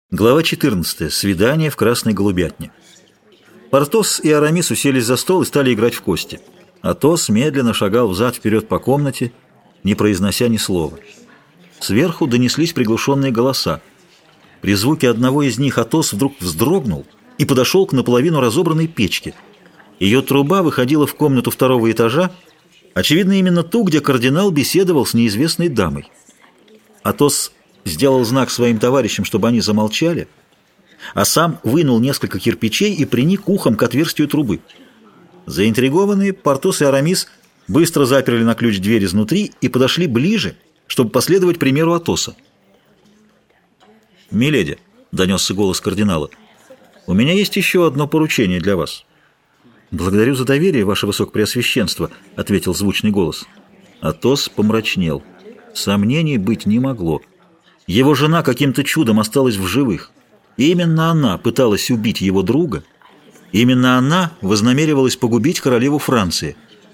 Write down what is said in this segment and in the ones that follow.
Глава 14. Свидание в Красной Голубятне. Портос и Арамис уселись за стол и стали играть в кости. Атос медленно шагал взад-вперед по комнате, не произнося ни слова. Сверху донеслись приглушенные голоса. При звуке одного из них Атос вдруг вздрогнул и подошел к наполовину разобранной печке. Ее труба выходила в комнату второго этажа, очевидно, именно ту, где кардинал беседовал с неизвестной дамой. Атос сделал знак своим товарищам, чтобы они замолчали, а сам вынул несколько кирпичей и приник ухом к отверстию трубы. Заинтригованные, Портос и Арамис быстро заперли на ключ дверь изнутри и подошли ближе, чтобы последовать примеру Атоса. «Миледи», — донесся голос кардинала, — «у меня есть еще одно поручение для вас». «Благодарю за доверие, ваше высокопреосвященство», — ответил звучный голос. Атос помрачнел. Сомнений быть не могло. Его жена каким-то чудом осталась в живых. Именно она пыталась убить его друга. Именно она вознамеривалась погубить королеву Франции.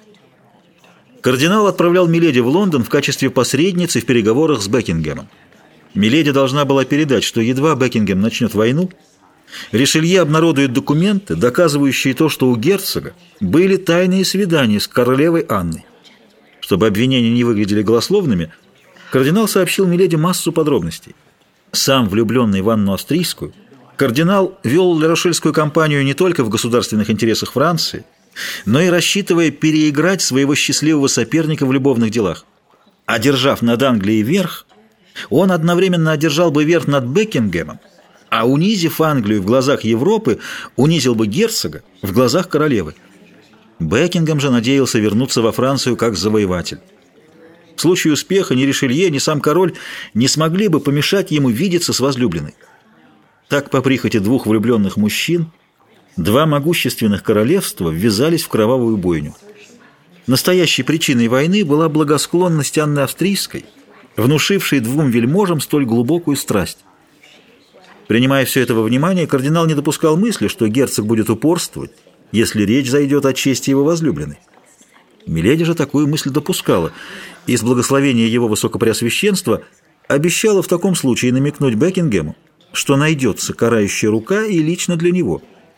Кардинал отправлял Миледи в Лондон в качестве посредницы в переговорах с Бекингемом. Миледи должна была передать, что едва Бекингем начнет войну, Ришелье обнародует документы, доказывающие то, что у герцога были тайные свидания с королевой Анной. Чтобы обвинения не выглядели голословными, кардинал сообщил Миледи массу подробностей. Сам влюбленный в Анну Австрийскую, кардинал вел ля-Рошельскую кампанию не только в государственных интересах Франции, но и рассчитывая переиграть своего счастливого соперника в любовных делах. Одержав над Англией верх, он одновременно одержал бы верх над Бекингемом, а унизив Англию в глазах Европы, унизил бы герцога в глазах королевы. Бекингем же надеялся вернуться во Францию как завоеватель. В случае успеха ни Ришелье, ни сам король не смогли бы помешать ему видеться с возлюбленной. Так, по прихоти двух влюбленных мужчин, два могущественных королевства ввязались в кровавую бойню. Настоящей причиной войны была благосклонность Анны Австрийской, внушившей двум вельможам столь глубокую страсть. Принимая все это во внимание, кардинал не допускал мысли, что герцог будет упорствовать, если речь зайдет о чести его возлюбленной. Миледи же такую мысль допускала, и с благословения его высокопреосвященства обещала в таком случае намекнуть Бекингему, что найдется карающая рука и лично для него.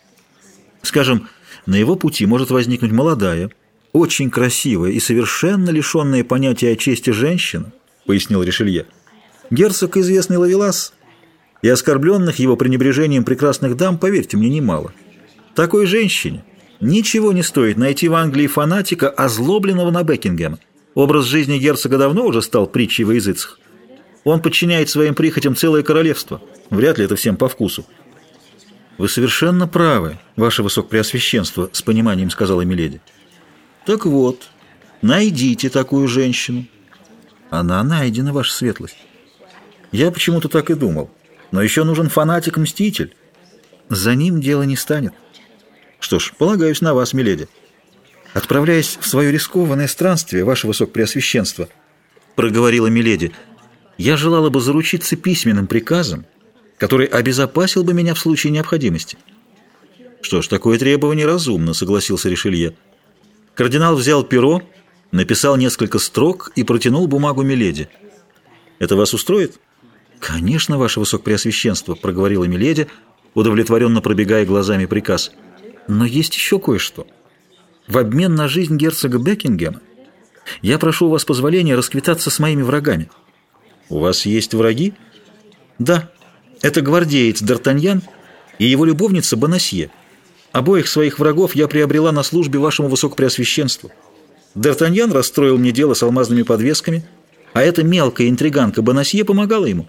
Скажем, на его пути может возникнуть молодая, очень красивая и совершенно лишенная понятия о чести женщина, пояснил Ришелье. Герцог известный ловелас, и оскорбленных его пренебрежением прекрасных дам, поверьте мне, немало. Такой женщине ничего не стоит найти в Англии фанатика, озлобленного на Бекингема. Образ жизни герцога давно уже стал притчей во языцах. Он подчиняет своим прихотям целое королевство. Вряд ли это всем по вкусу. «Вы совершенно правы, ваше высокопреосвященство», — с пониманием сказала Миледи. «Так вот, найдите такую женщину». «Она найдена, ваша светлость». «Я почему-то так и думал. Но еще нужен фанатик-мститель. За ним дело не станет». «Что ж, полагаюсь на вас, миледи». «Отправляясь в свое рискованное странствие, ваше высокопреосвященство», — проговорила миледи, — «я желала бы заручиться письменным приказом, который обезопасил бы меня в случае необходимости». «Что ж, такое требование разумно», — согласился Ришелье. Кардинал взял перо, написал несколько строк и протянул бумагу миледи. «Это вас устроит?» «Конечно, ваше высокопреосвященство», — проговорила миледи, удовлетворенно пробегая глазами приказ. «Но есть еще кое-что. В обмен на жизнь герцога Бекингема я прошу у вас позволения расквитаться с моими врагами». «У вас есть враги?» «Да. Это гвардеец Д'Артаньян и его любовница Бонасье. Обоих своих врагов я приобрела на службе вашему высокопреосвященству. Д'Артаньян расстроил мне дело с алмазными подвесками, а эта мелкая интриганка Бонасье помогала ему».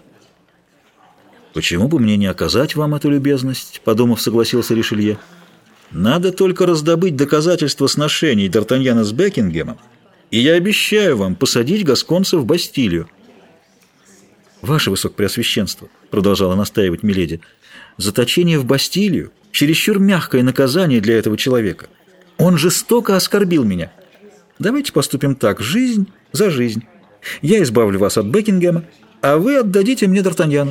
«Почему бы мне не оказать вам эту любезность?» — подумав, согласился Ришелье. «Надо только раздобыть доказательства сношений Д'Артаньяна с Бекингемом, и я обещаю вам посадить гасконца в Бастилию». «Ваше высокопреосвященство», — продолжала настаивать миледи, — «заточение в Бастилию — чересчур мягкое наказание для этого человека. Он жестоко оскорбил меня. Давайте поступим так: жизнь за жизнь. Я избавлю вас от Бекингема, а вы отдадите мне Д'Артаньяна».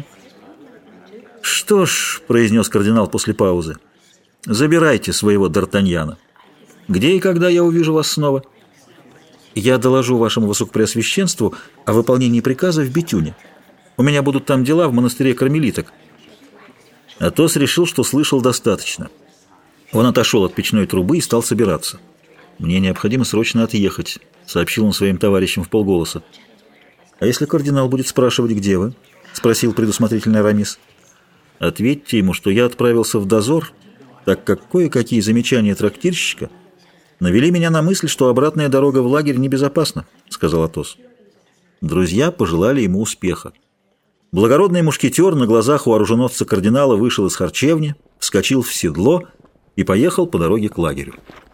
«Что ж», — произнес кардинал после паузы, — «забирайте своего Д'Артаньяна. Где и когда я увижу вас снова?» «Я доложу вашему высокопреосвященству о выполнении приказа в Бетюне. У меня будут там дела в монастыре кармелиток». Атос решил, что слышал достаточно. Он отошел от печной трубы и стал собираться. «Мне необходимо срочно отъехать», — сообщил он своим товарищам вполголоса. «А если кардинал будет спрашивать, где вы?» — спросил предусмотрительный Арамис. «Ответьте ему, что я отправился в дозор, так как кое-какие замечания трактирщика навели меня на мысль, что обратная дорога в лагерь небезопасна», — сказал Атос. Друзья пожелали ему успеха. Благородный мушкетер на глазах у оруженосца кардинала вышел из харчевни, вскочил в седло и поехал по дороге к лагерю.